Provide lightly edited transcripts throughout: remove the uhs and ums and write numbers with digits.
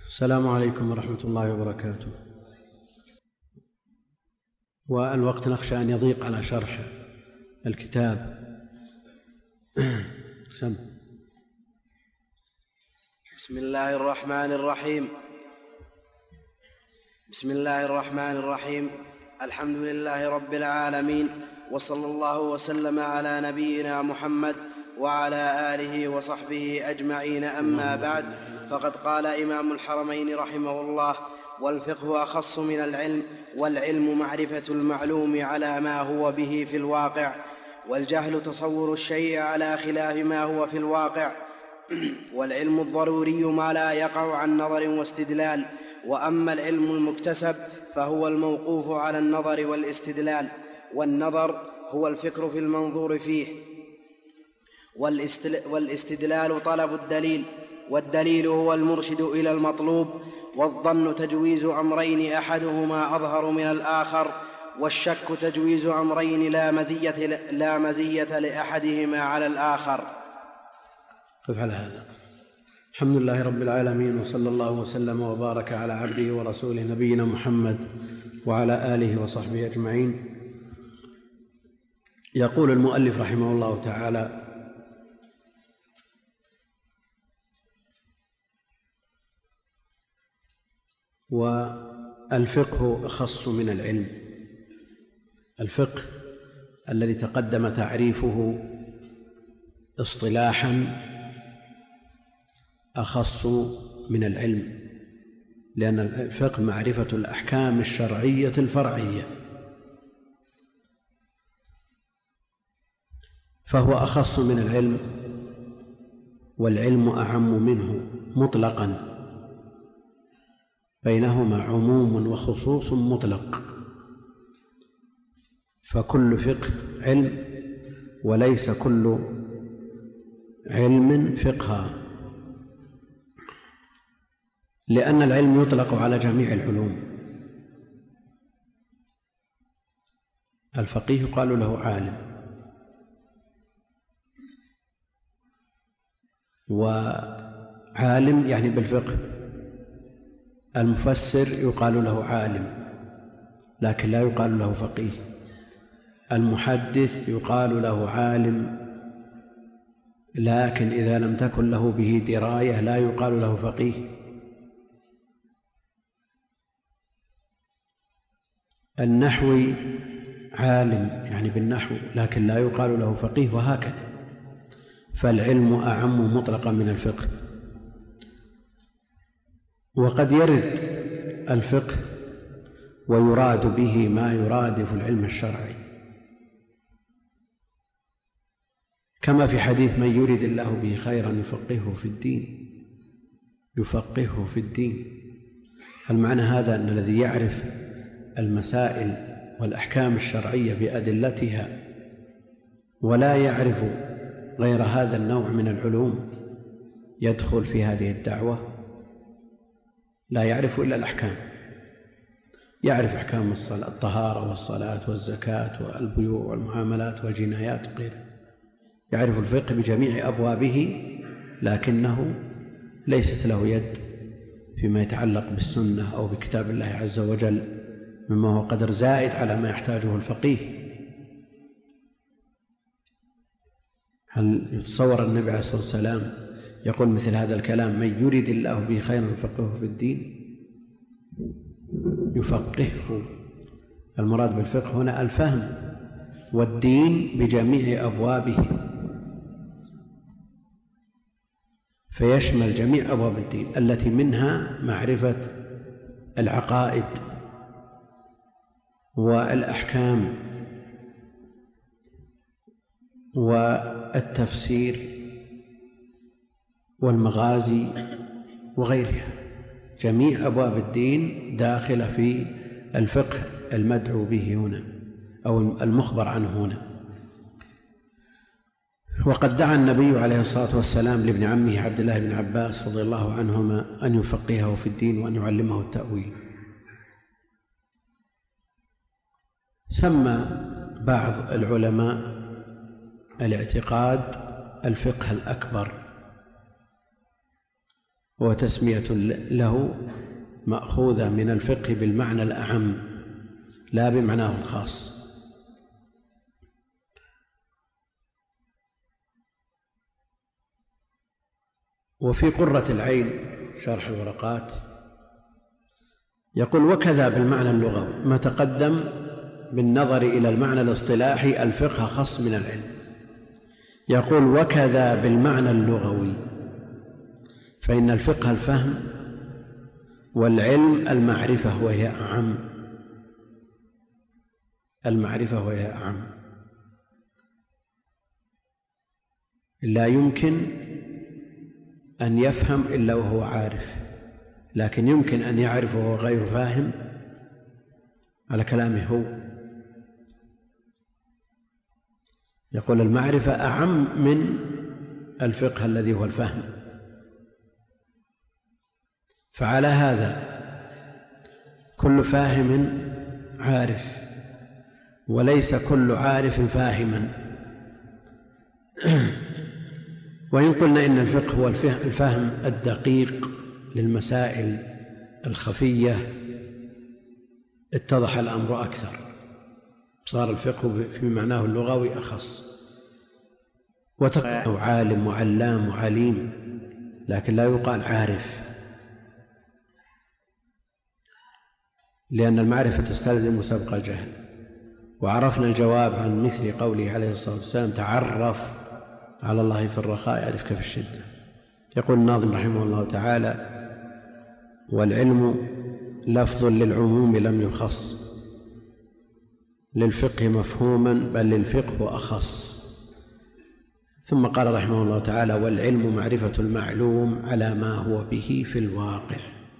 السلام عليكم ورحمة الله وبركاته. والوقت نخشى أن يضيق على شرح الكتاب. سم. بسم الله الرحمن الرحيم. الحمد لله رب العالمين، وصلى الله وسلم على نبينا محمد وعلى آله وصحبه أجمعين. أما بعد، فقد قال إمام الحرمين رحمه الله: والفقه أخص من العلم، والعلم معرفة المعلوم على ما هو به في الواقع، والجهل تصور الشيء على خلاف ما هو في الواقع، والعلم الضروري ما لا يقع عن نظر واستدلال. وأما العلم المكتسب فهو الموقوف على النظر والاستدلال، والنظر هو الفكر في المنظور فيه، والاستدلال طلب الدليل، والدليل هو المرشد إلى المطلوب، والظن تجويز أمرين أحدهما أظهر من الآخر، والشك تجويز أمرين لا مزية لأحدهما على الآخر. قف على هذا. الحمد لله رب العالمين، وصلى الله وسلم وبارك على عبده ورسوله نبينا محمد وعلى آله وصحبه أجمعين. يقول المؤلف رحمه الله تعالى: والفقه أخص من العلم. الفقه الذي تقدم تعريفه اصطلاحا أخص من العلم، لأن الفقه معرفة الأحكام الشرعية الفرعية، فهو أخص من العلم، والعلم أعم منه مطلقا، بينهما عموم وخصوص مطلق، فكل فقه علم، وليس كل علم فقها، لأن العلم يطلق على جميع العلوم. الفقيه يقال له عالم، وعالم يعني بالفقه. المفسر يقال له عالم لكن لا يقال له فقيه. المحدث يقال له عالم، لكن إذا لم تكن له به دراية لا يقال له فقيه. النحوي عالم يعني بالنحو، لكن لا يقال له فقيه، وهكذا. فالعلم أعم مطلقا من الفقه. وقد يرد الفقه ويراد به ما يرادف العلم الشرعي، كما في حديث: من يرد الله به خيرا يفقهه في الدين. المعنى هذا أن الذي يعرف المسائل والأحكام الشرعية بأدلتها ولا يعرف غير هذا النوع من العلوم يدخل في هذه الدعوة، لا يعرف إلا الأحكام. يعرف أحكام الطهارة والصلاة والزكاة والبيوع والمعاملات والجنايات وغيرها، يعرف الفقه بجميع أبوابه، لكنه ليست له يد فيما يتعلق بالسنة أو بكتاب الله عز وجل مما هو قدر زائد على ما يحتاجه الفقيه. هل يتصور النبي عليه الصلاة والسلام يقول مثل هذا الكلام: من يرد الله به خيرا يفقهه في الدين؟ يفقهه، المراد بالفقه هنا الفهم، والدين بجميع أبوابه، فيشمل جميع أبواب الدين التي منها معرفة العقائد والأحكام والتفسير والمغازي وغيرها. جميع أبواب الدين داخلة في الفقه المدعو به هنا أو المخبر عنه هنا. وقد دعا النبي عليه الصلاة والسلام لابن عمه عبد الله بن عباس رضي الله عنهما أن يفقهه في الدين وأن يعلمه التأويل. سمى بعض العلماء الاعتقاد الفقه الأكبر، وتسمية له مأخوذة من الفقه بالمعنى الأعم لا بمعناه الخاص. وفي قرة العين شرح الورقات يقول: وكذا بالمعنى اللغوي ما تقدم بالنظر إلى المعنى الاصطلاحي الفقه خص من العلم. يقول: وكذا بالمعنى اللغوي، فإن الفقه الفهم والعلم المعرفة وهي أعم. المعرفة وهي أعم. لا يمكن أن يفهم إلا وهو عارف، لكن يمكن أن يعرف وهو غير فاهم على كلامه هو. يقول: المعرفة أعم من الفقه الذي هو الفهم. فعلى هذا كل فاهم عارف، وليس كل عارف فاهما. وإن قلنا إن الفقه هو الفهم الدقيق للمسائل الخفية اتضح الأمر أكثر، صار الفقه في معناه اللغوي أخص. وتقول عالم وعلام وعليم، لكن لا يقال عارف، لأن المعرفة تستلزم سبق الجهل. وعرفنا الجواب عن مثل قوله عليه الصلاة والسلام: تعرف على الله في الرخاء يعرفك في الشدة. يقول الناظم رحمه الله تعالى: والعلم لفظ للعموم لم يخص، للفقه مفهوما بل للفقه أخص. ثم قال رحمه الله تعالى: والعلم معرفة المعلوم على ما هو به في الواقع.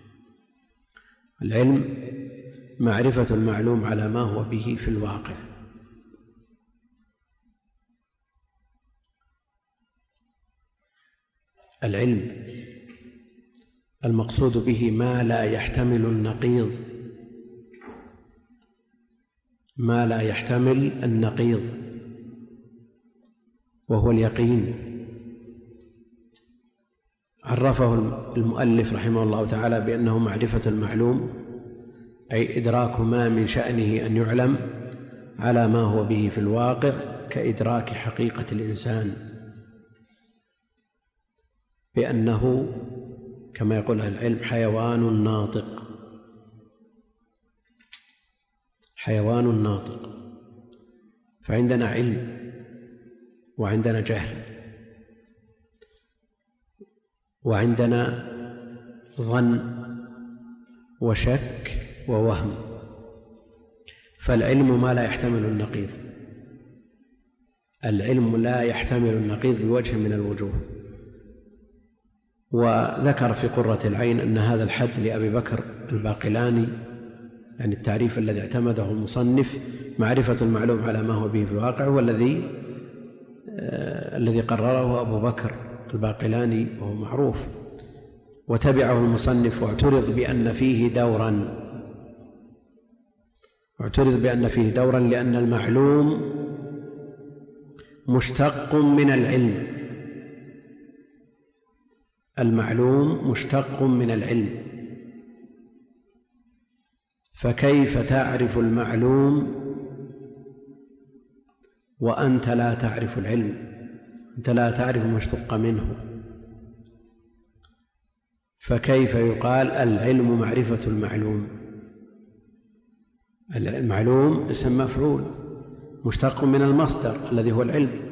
العلم معرفة المعلوم على ما هو به في الواقع. العلم المقصود به ما لا يحتمل النقيض، ما لا يحتمل النقيض، وهو اليقين. عرفه المؤلف رحمه الله تعالى بأنه معرفة المعلوم، أي إدراك ما من شأنه أن يعلم على ما هو به في الواقع، كإدراك حقيقة الإنسان بأنه كما يقول أهل العلم حيوان ناطق. حيوان ناطق. فعندنا علم وعندنا جهل وعندنا ظن وشك ووهم. فالعلم ما لا يحتمل النقيض. العلم لا يحتمل النقيض بوجه من الوجوه. وذكر في قرة العين أن هذا الحد لأبي بكر الباقلاني، يعني التعريف الذي اعتمده المصنف معرفة المعلوم على ما هو به في الواقع، هو الذي قرره أبو بكر الباقلاني، وهو معروف. وتبعه المصنف واعترض بأن فيه دورا لأن المعلوم مشتق من العلم. المعلوم مشتق من العلم، فكيف تعرف المعلوم وأنت لا تعرف العلم؟ أنت لا تعرف ما اشتق منه، فكيف يقال العلم معرفة المعلوم؟ المعلوم اسم مفعول مشتق من المصدر الذي هو العلم،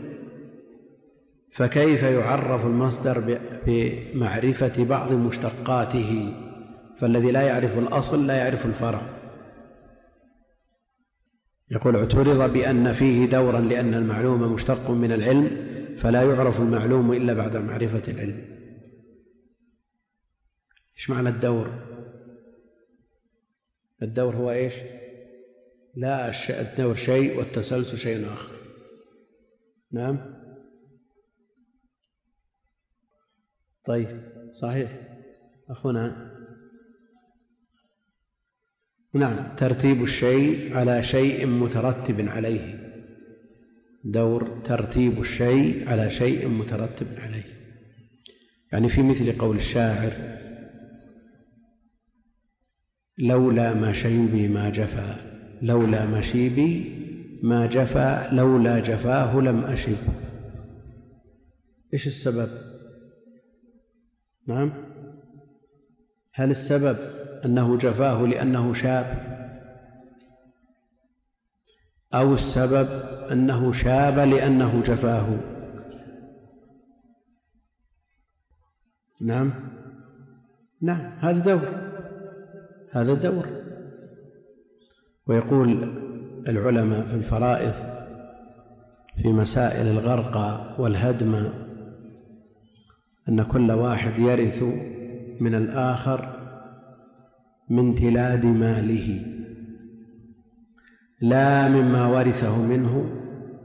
فكيف يعرف المصدر بمعرفة بعض مشتقاته؟ فالذي لا يعرف الأصل لا يعرف الفرع. يقول: اعترض بأن فيه دورا لأن المعلوم مشتق من العلم، فلا يعرف المعلوم إلا بعد معرفة العلم. إيش معنى الدور؟ الدور هو إيش؟ لا، الدور شيء والتسلسل شيء آخر. نعم، طيب، صحيح أخونا. نعم، ترتيب الشيء على شيء مترتب عليه. دور ترتيب الشيء على شيء مترتب عليه. يعني في مثل قول الشاعر: لولا ما شيبي ما جفا، لولا ما شيبي ما جفا، لولا جفاه لم أشب. إيش السبب؟ نعم، هل السبب أنه جفاه لأنه شاب، أو السبب أنه شاب لأنه جفاه؟ نعم، هذا دور. ويقول العلماء في الفرائض في مسائل الغرقى والهدم أن كل واحد يرث من الآخر من تلاد ماله، لا مما ورثه منه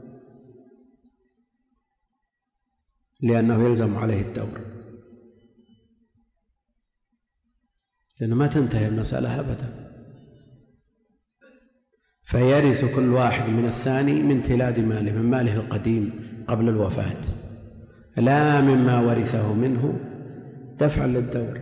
لأنه يلزم عليه الدور، لأنه ما تنتهي المسألة أبدا. فيرث كل واحد من الثاني من تلاد ماله، من ماله القديم قبل الوفاة، لا مما ورثه منه دفعا للدور.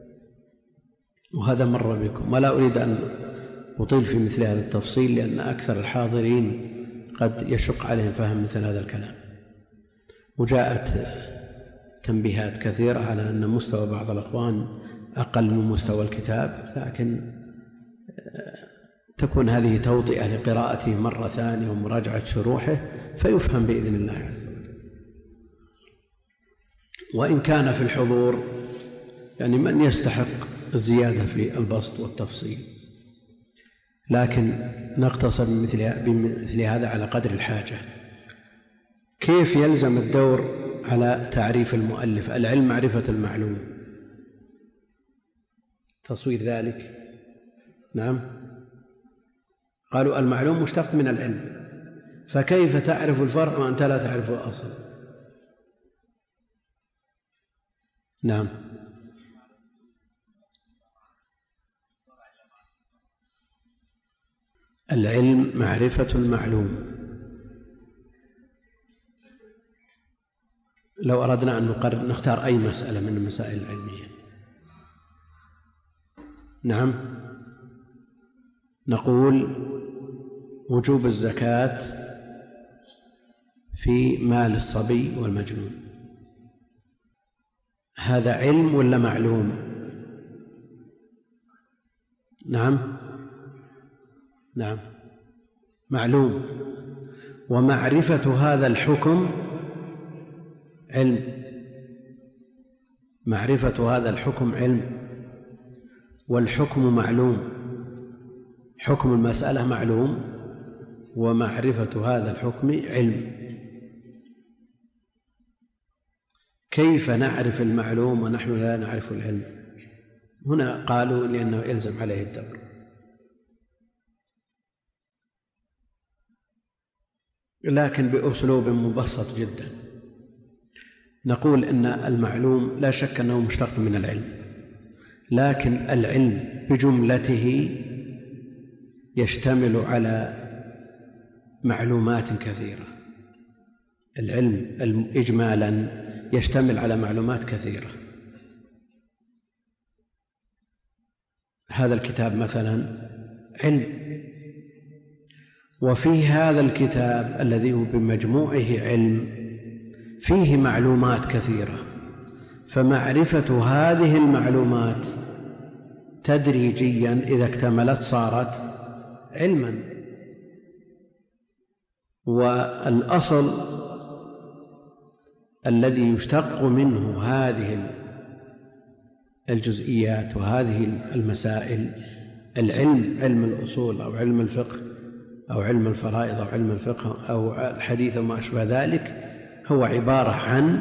وهذا مر بكم، ولا أريد أن أطيل في مثل هذا التفصيل لأن أكثر الحاضرين قد يشق عليهم فهم مثل هذا الكلام. وجاءت تنبيهات كثيرة على أن مستوى بعض الأخوان أقل من مستوى الكتاب، لكن تكون هذه توطئة لقراءته مرة ثانية ومراجعة شروحه فيفهم بإذن الله عز وجل. وإن كان في الحضور يعني من يستحق الزيادة في البسط والتفصيل، لكن نقتصر بمثل هذا على قدر الحاجة. كيف يلزم الدور على تعريف المؤلف؟ العلم معرفة المعلوم، تصوير ذلك. نعم، قالوا المعلوم مشتق من العلم، فكيف تعرف الفرع وأنت لا تعرف الأصل؟ نعم، العلم معرفة المعلوم. لو أردنا أن نختار أي مسألة من المسائل العلمية، نعم، نقول وجوب الزكاة في مال الصبي والمجنون، هذا علم ولا معلوم؟ نعم، معلوم. ومعرفة هذا الحكم علم، معرفة هذا الحكم علم، والحكم معلوم، حكم المسألة معلوم ومعرفة هذا الحكم علم. كيف نعرف المعلوم ونحن لا نعرف العلم؟ هنا قالوا لأنه يلزم عليه الدور، لكن بأسلوب مبسط جدا. نقول إن المعلوم لا شك أنه مشتق من العلم، لكن العلم بجملته يشتمل على معلومات كثيرة. العلم إجمالا يشتمل على معلومات كثيرة. هذا الكتاب مثلا علم، وفي هذا الكتاب الذي هو بمجموعه علم فيه معلومات كثيرة، فمعرفة هذه المعلومات تدريجيا إذا اكتملت صارت علما. والأصل الذي يشتق منه هذه الجزئيات وهذه المسائل العلم، علم الأصول أو علم الفقه أو علم الفرائض أو علم الفقه أو الحديث وما أشبه ذلك، هو عبارة عن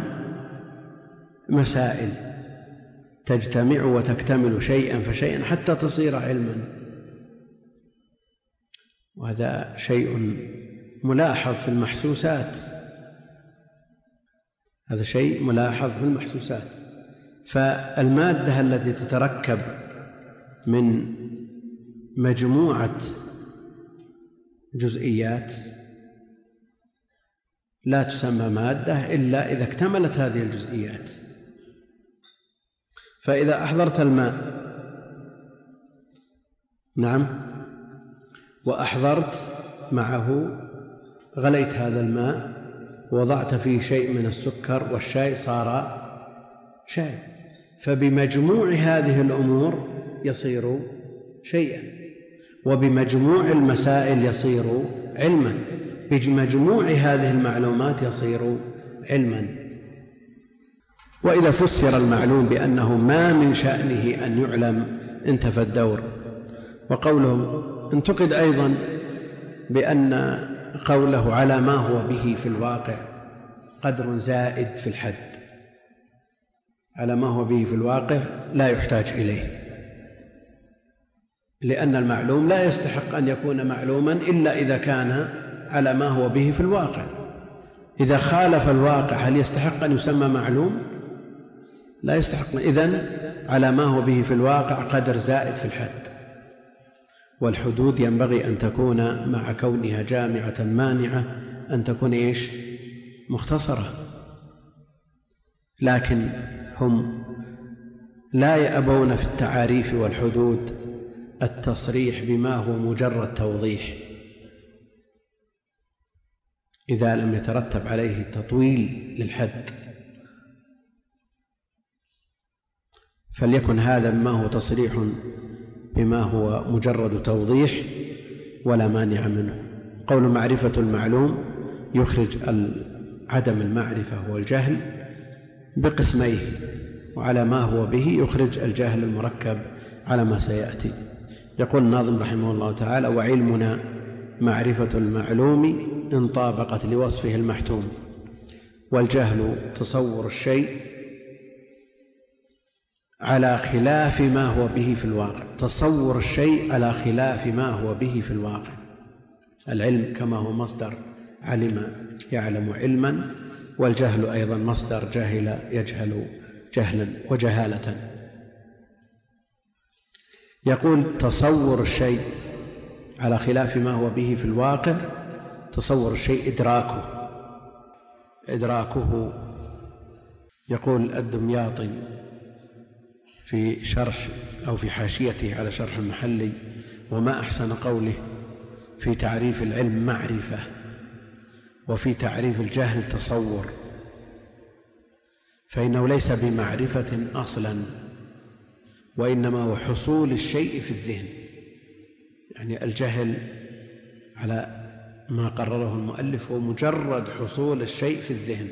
مسائل تجتمع وتكتمل شيئا فشيئا حتى تصير علما. وهذا شيء ملاحظ في المحسوسات، هذا شيء ملاحظ في المحسوسات. فالمادة التي تتركب من مجموعة جزئيات لا تسمى مادة إلا إذا اكتملت هذه الجزئيات. فإذا أحضرت الماء نعم وأحضرت معه غليت هذا الماء ووضعت فيه شيء من السكر والشاي صار شاي، فبمجموع هذه الأمور يصير شيئا، وبمجموع المسائل يصير علما، بمجموع هذه المعلومات يصير علما. وإذا فسر المعلوم بأنه ما من شأنه أن يعلم انتفى الدور. وقوله انتقد أيضا بأن قوله على ما هو به في الواقع قدر زائد في الحد، على ما هو به في الواقع لا يحتاج إليه، لأن المعلوم لا يستحق أن يكون معلوما إلا إذا كان على ما هو به في الواقع. إذا خالف الواقع هل يستحق أن يسمى معلوم؟ لا يستحق. إذن على ما هو به في الواقع قدر زائد في الحد. والحدود ينبغي أن تكون مع كونها جامعة مانعة أن تكون إيش؟ مختصرة. لكن هم لا يأبون في التعاريف والحدود التصريح بما هو مجرد توضيح إذا لم يترتب عليه تطويل للحد، فليكن هذا ما هو تصريح بما هو مجرد توضيح ولا مانع منه. قول معرفة المعلوم يخرج عدم المعرفة والجهل بقسميه، وعلى ما هو به يخرج الجهل المركب على ما سيأتي. يقول الناظم رحمه الله تعالى: وعلمنا معرفة المعلوم إن طابقت لوصفه المحتوم، والجهل تصور الشيء على خلاف ما هو به في الواقع. تصور الشيء على خلاف ما هو به في الواقع. العلم كما هو مصدر علم يعلم علما، والجهل أيضا مصدر جهل يجهل جهلا وجهالة. يقول تصور الشيء على خلاف ما هو به في الواقع. تصور الشيء إدراكه. يقول الدمياطي في شرح أو في حاشيته على شرح المحلي: وما أحسن قوله في تعريف العلم معرفة، وفي تعريف الجهل تصور، فإنه ليس بمعرفة أصلا، وإنما هو حصول الشيء في الذهن. يعني الجهل على ما قرره المؤلف هو مجرد حصول الشيء في الذهن،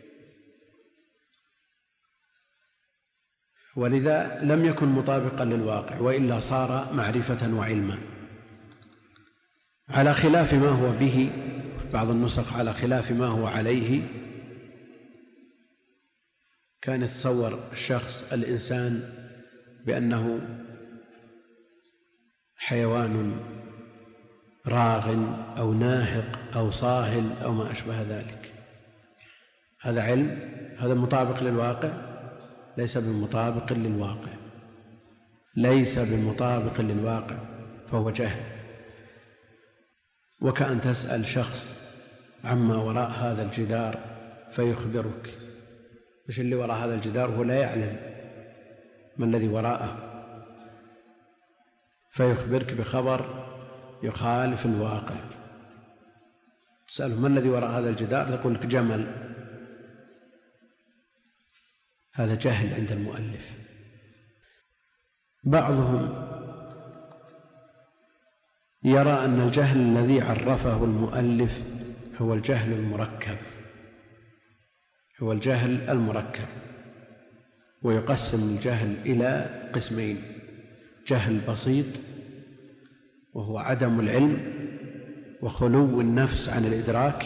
ولذا لم يكن مطابقا للواقع، وإلا صار معرفة وعلما. على خلاف ما هو به، في بعض النسخ على خلاف ما هو عليه. كان يتصور الشخص الإنسان بأنه حيوان راغ أو ناهق أو صاهل أو ما أشبه ذلك. هذا علم، هذا مطابق للواقع؟ ليس بمطابق للواقع، ليس بمطابق للواقع، فهو جهل. وكأن تسأل شخص عما وراء هذا الجدار فيخبرك إيش اللي وراء هذا الجدار، هو لا يعلم ما الذي وراءه، فيخبرك بخبر يخالف الواقع. تسأله ما الذي وراء هذا الجدار، يقول لك جمل. هذا جهل عند المؤلف. بعضهم يرى أن الجهل الذي عرفه المؤلف هو الجهل المركب، هو الجهل المركب. ويقسم الجهل إلى قسمين: جهل بسيط وهو عدم العلم وخلو النفس عن الإدراك،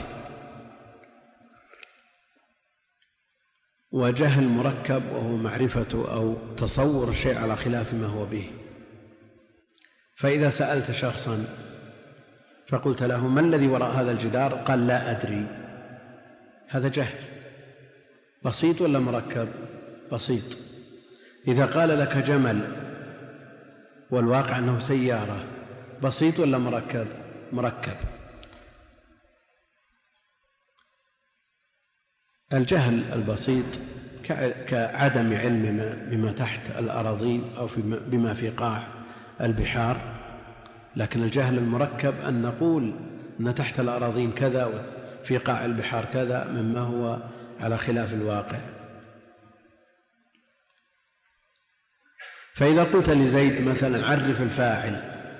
وجهل مركب وهو معرفة أو تصور الشيء على خلاف ما هو به. فإذا سألت شخصا فقلت له ما الذي وراء هذا الجدار، قال لا أدري، هذا جهل. بسيط ولا مركب؟ بسيط. إذا قال لك جمل والواقع أنه سيارة، بسيط ولا مركب؟ مركب. الجهل البسيط كعدم علم بما تحت الأراضين أو بما في قاع البحار. لكن الجهل المركب أن نقول أن تحت الأراضين كذا وفي قاع البحار كذا مما هو على خلاف الواقع. فإذا قلت لزيد مثلا عرف الفاعل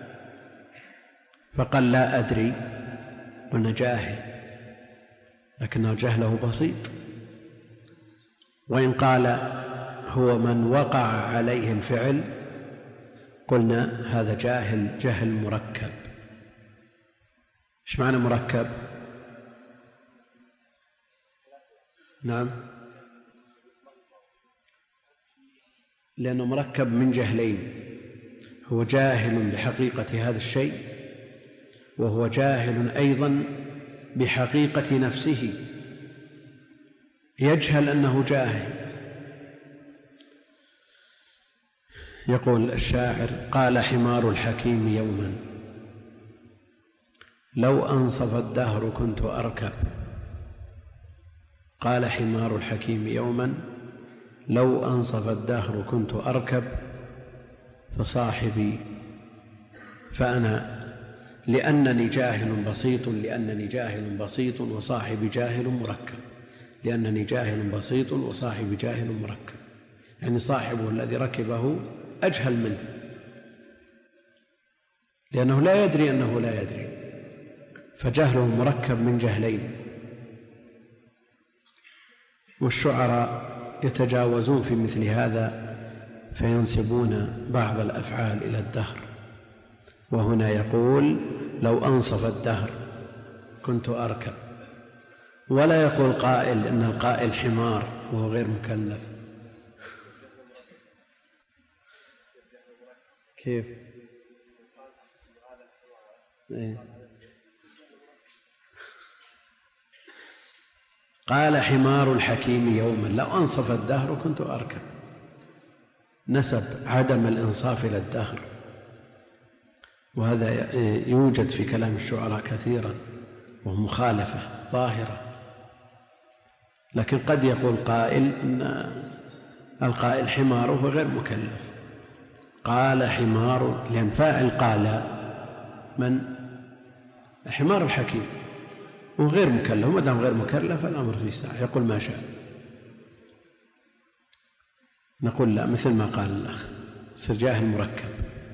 فقال لا أدري، قلنا جاهل، لكنه جهله بسيط. وإن قال هو من وقع عليه الفعل قلنا هذا جهل مركب. ايش معنى مركب؟ نعم، لأنه مركب من جهلين، هو جاهل بحقيقة هذا الشيء، وهو جاهل أيضا بحقيقة نفسه، يجهل أنه جاهل. يقول الشاعر: قال حمار الحكيم يوما لو أنصف الدهر كنت أركب. قال حمار الحكيم يوما لو أنصف الدهر كنت أركب، فصاحبي فأنا لأنني جاهل بسيط وصاحبي جاهل مركب. لأنني جاهل بسيط وصاحبي جاهل مركب، يعني صاحبه الذي ركبه أجهل منه، لأنه لا يدري أنه لا يدري، فجهله مركب من جهلين. والشعراء يتجاوزون في مثل هذا فينسبون بعض الأفعال إلى الدهر. وهنا يقول لو أنصف الدهر كنت أركب، ولا يقول قائل إن القائل حمار وهو غير مكلف. كيف؟ قال حمار الحكيم يوما لو أنصف الدهر كنت أركب، نسب عدم الإنصاف إلى الدهر، وهذا يوجد في كلام الشعراء كثيرا وهو مخالفة ظاهرة. لكن قد يقول قائل إن القائل حمار وهو غير مكلف. قال حمار، لأن فاعل قال من؟ حمار الحكيم، وغير مكلف، وما دام غير مكلف الأمر فيه ساعة، يقول ما شاء. نقول لا، مثل ما قال الأخ، صير جاهل مركب.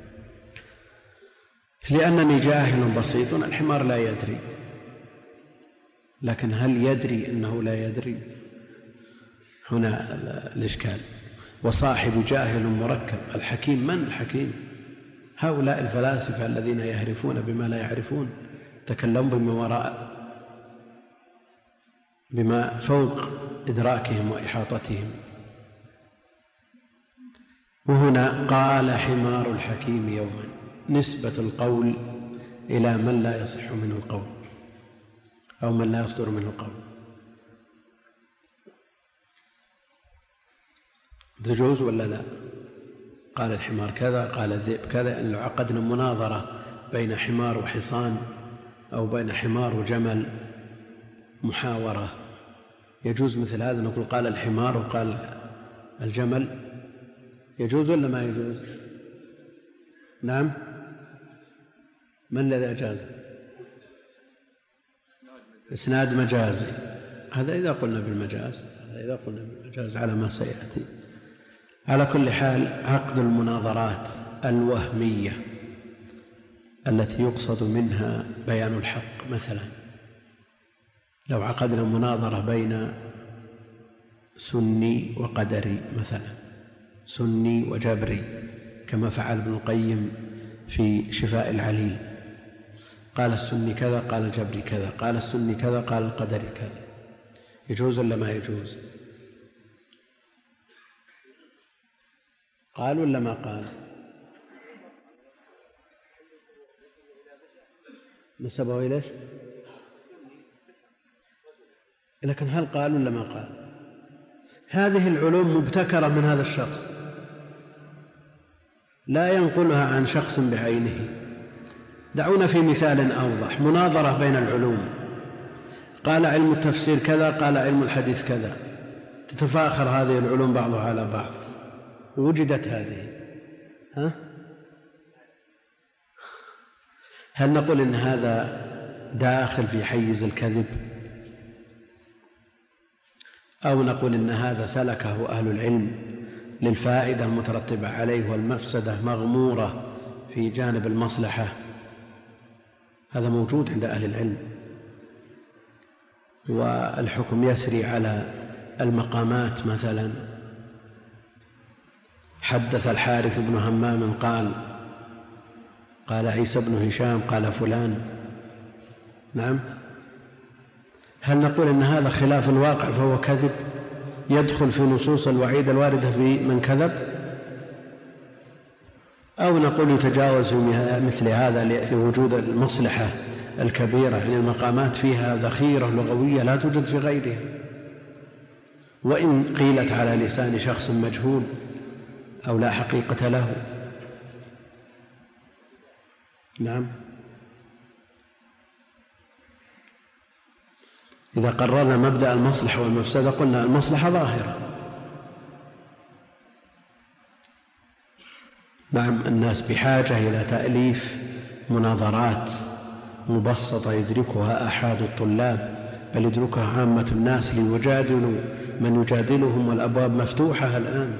لأنني جاهل بسيط، الحمار لا يدري، لكن هل يدري أنه لا يدري؟ هنا الإشكال. وصاحب جاهل مركب. الحكيم من؟ الحكيم هؤلاء الفلاسفة الذين يهرفون بما لا يعرفون، تكلموا بما وراء، بما فوق إدراكهم وإحاطتهم. وهنا قال حمار الحكيم يوما، نسبة القول إلى من لا يصح منه القول أو من لا يصدر منه القول. تجوز ولا لا؟ قال الحمار كذا، قال الذئب كذا. إن لو عقدنا مناظرة بين حمار وحصان أو بين حمار وجمل، محاورة، يجوز مثل هذا؟ نقول قال الحمار وقال الجمل، يجوز ولا ما يجوز؟ نعم، من الذي أجاز؟ إسناد مجازي، هذا إذا قلنا بالمجاز، على ما سيأتي. على كل حال، عقد المناظرات الوهمية التي يقصد منها بيان الحق، مثلا لو عقدنا مناظرة بين سني وقدري مثلا، سني وجبري، كما فعل ابن القيم في شفاء العليل، قال السني كذا، قال الجبري كذا، قال السني كذا، قال القدري كذا، يجوز ولا ما يجوز؟ قال ولا ما قال؟ نسبه إليش؟ لكن هل قال ولا ما قال؟ هذه العلوم مبتكرة من هذا الشخص، لا ينقلها عن شخص بعينه. دعونا في مثال أوضح. مناظرة بين العلوم، قال علم التفسير كذا، قال علم الحديث كذا، تتفاخر هذه العلوم بعضها على بعض، وجدت هذه. هل نقول إن هذا داخل في حيز الكذب، أو نقول إن هذا سلكه أهل العلم للفائدة المترتبة عليه والمفسدة مغمورة في جانب المصلحة؟ هذا موجود عند أهل العلم، والحكم يسري على المقامات. مثلا حدث الحارث بن همام قال عيسى بن هشام قال فلان. نعم. هل نقول إن هذا خلاف الواقع فهو كذب يدخل في نصوص الوعيد الواردة في من كذب، أو نقول يتجاوز في مثل هذا لوجود المصلحة الكبيرة؟ يعني المقامات فيها ذخيرة لغوية لا توجد في غيرها، وإن قيلت على لسان شخص مجهول أو لا حقيقة له. نعم. إذا قررنا مبدأ المصلحة والمفسدة قلنا المصلحة ظاهرة. نعم، الناس بحاجة إلى تأليف مناظرات مبسطة يدركها آحاد الطلاب، بل يدركها عامة الناس ليجادلوا من يجادلهم، والأبواب مفتوحة الآن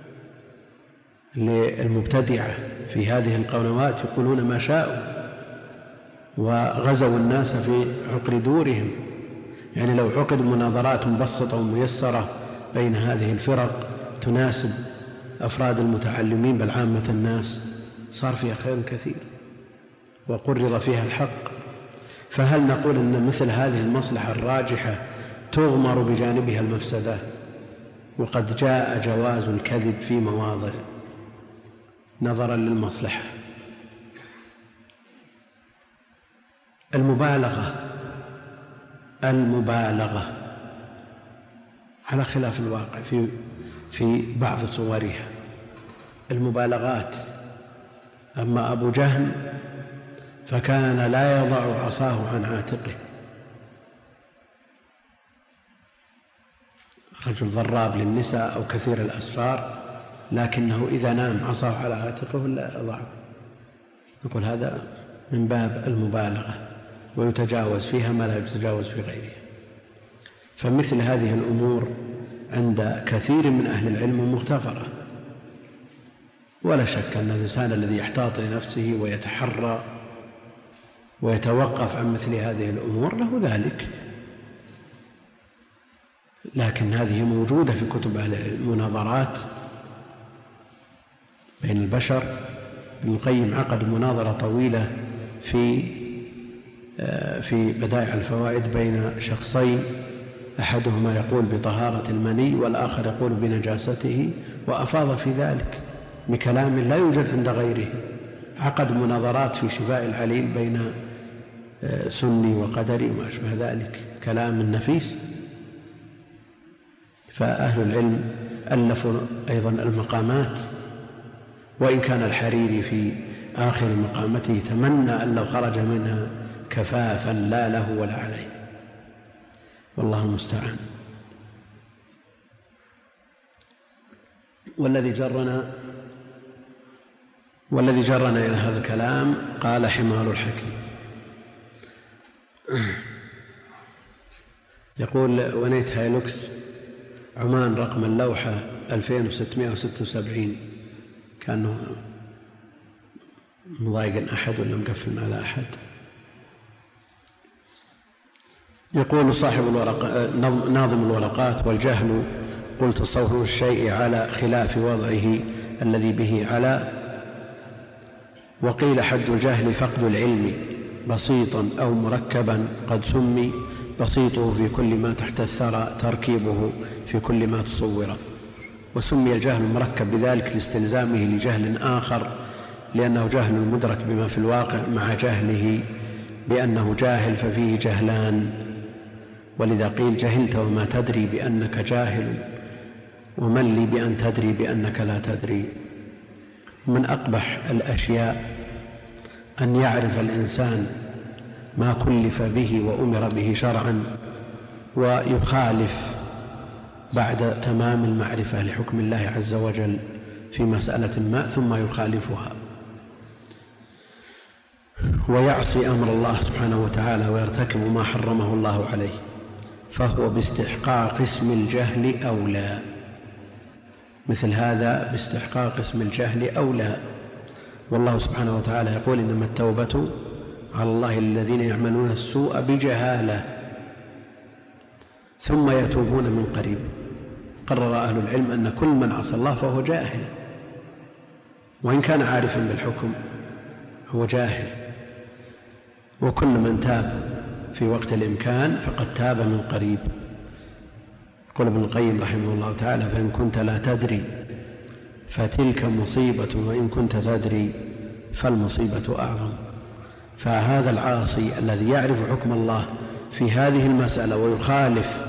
للمبتدعة في هذه القنوات يقولون ما شاءوا وغزوا الناس في عقر دورهم. يعني لو عقد مناظرات مبسطة وميسرة بين هذه الفرق تناسب أفراد المتعلمين بل عامة الناس صار فيها خير كثير وقرر فيها الحق. فهل نقول أن مثل هذه المصلحة الراجحة تغمر بجانبها المفسدة؟ وقد جاء جواز الكذب في مواضع نظرا للمصلحة. المبالغة على خلاف الواقع في بعض صورها المبالغات. أما أبو جهل فكان لا يضع عصاه عن عاتقه، رجل ضراب للنساء أو كثير الأسفار، لكنه إذا نام عصاه على عاتقه لا يضعه. نقول هذا من باب المبالغة ويتجاوز فيها ما لا يتجاوز في غيرها. فمثل هذه الأمور عند كثير من أهل العلم مغتفرة، ولا شك أن الإنسان الذي يحتاط لنفسه ويتحرى ويتوقف عن مثل هذه الأمور له ذلك، لكن هذه موجودة في كتب أهل العلم. مناظرات بين البشر، ابن القيم عقد مناظرة طويلة في بدائع الفوائد بين شخصين، أحدهما يقول بطهارة المني والآخر يقول بنجاسته، وأفاض في ذلك بكلام لا يوجد عند غيره. عقد مناظرات في شفاء العليل بين سني وقدري وما أشبه ذلك، كلام نفيس. فأهل العلم ألفوا أيضا المقامات، وإن كان الحريري في آخر مقامته يتمنى أن لو خرج منها كفافا لا له ولا عليه، والله المستعان. والذي جرنا إلى هذا الكلام قال حمار الحكيم. يقول ونيت هايلوكس عمان رقم اللوحة 2676، كأنه مضايق أحد ولا مقفل على أحد. يقول صاحب ناظم الورقات: والجهل قلت تصور الشيء على خلاف وضعه الذي به على، وقيل حد الجهل فقد العلم بسيطا أو مركبا قد سمي، بسيطه في كل ما تحت الثرى تركيبه في كل ما تصور. وسمي الجهل مركب بذلك لاستلزامه لجهل آخر، لأنه جهل مدرك بما في الواقع مع جهله بأنه جاهل ففيه جهلان. ولذا قيل جهلت وما تدري بأنك جاهل، ومن لي بأن تدري بأنك لا تدري. من أقبح الأشياء أن يعرف الإنسان ما كلف به وأمر به شرعا ويخالف بعد تمام المعرفة لحكم الله عز وجل في مسألة ما ثم يخالفها ويعصي أمر الله سبحانه وتعالى ويرتكب ما حرمه الله عليه، فهو باستحقاق اسم الجهل أولى. مثل هذا باستحقاق اسم الجهل أولى. والله سبحانه وتعالى يقول: إنما التوبة على الله الذين يعملون السوء بجهالة ثم يتوبون من قريب. قرر أهل العلم أن كل من عصى الله فهو جاهل، وإن كان عارفا بالحكم هو جاهل، وكل من تاب في وقت الإمكان فقد تاب من قريب. يقول ابن القيم رحمه الله تعالى: فإن كنت لا تدري فتلك مصيبة، وإن كنت تدري فالمصيبة أعظم. فهذا العاصي الذي يعرف حكم الله في هذه المسألة ويخالف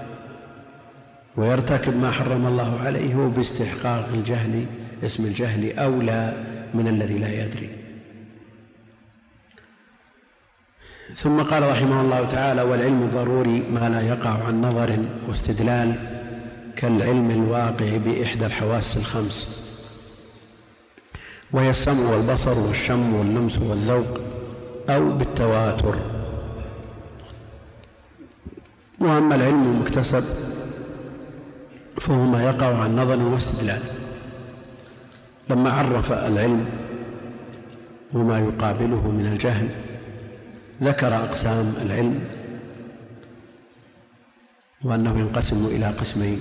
ويرتكب ما حرم الله عليه هو باستحقاق الجهل، اسم الجهل أولى من الذي لا يدري. ثم قال رحمه الله تعالى: والعلم ضروري ما لا يقع عن نظر واستدلال، كالعلم الواقع بإحدى الحواس الخمس، وهي السمع والبصر والشم واللمس والذوق، أو بالتواتر. وأما العلم المكتسب فهو ما يقع عن نظر واستدلال. لما عرف العلم وما يقابله من الجهل ذكر أقسام العلم، وأنه ينقسم إلى قسمين: